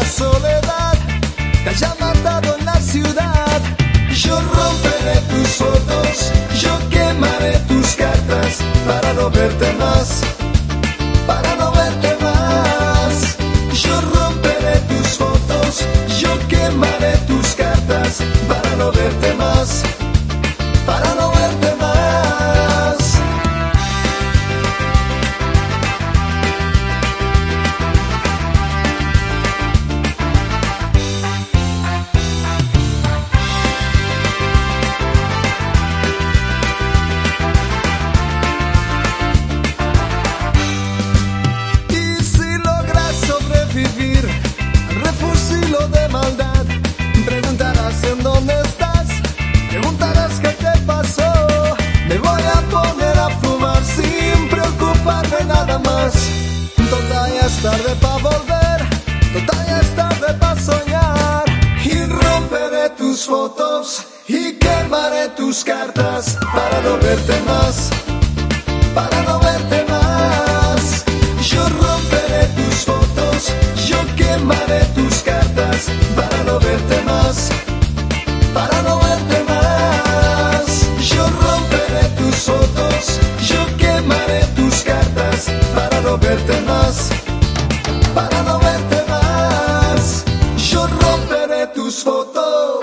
soledad te haya matado en la ciudad. Yo romperé tus fotos, yo quemaré tus cartas para no verte más, para no verte más. Yo romperé tus fotos, yo quemaré tus cartas para no verte más, para no verte más. Y si logras sobrevivir al refugio de maldad, preguntarás en dónde estás, preguntarás qué te pasó. Me voy a poner a fumar sin preocuparme nada más. Total ya es tarde pa' volver, total ya es tarde pa' soñar. Y romperé tus fotos y quemaré tus cartas para no verte más, para no verte más. Yo romperé tus fotos, yo quemaré tus cartas para no verte más, para no verte más. Yo romperé tus fotos, yo quemaré tus cartas para no verte más, para no verte más. Yo romperé tus fotos.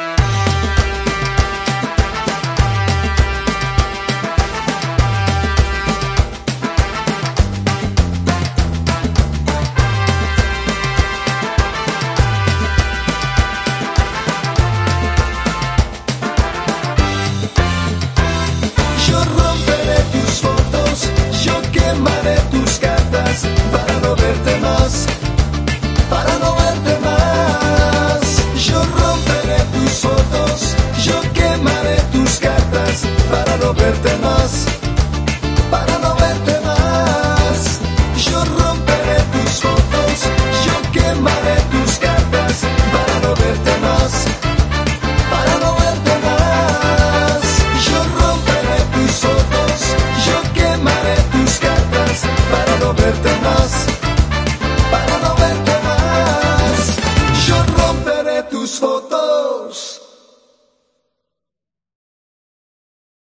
Yo romperé tus fotos, yo quemaré tus cartas para no verte más, para no verte más. Yo romperé tus fotos, yo quemaré tus cartas para no verte más, para no verte más. Yo romperé tus fotos, yo quemaré tus cartas para no verte más, para no verte más. Yo romperé tus fotos, yo quemaré tus cartas para no verte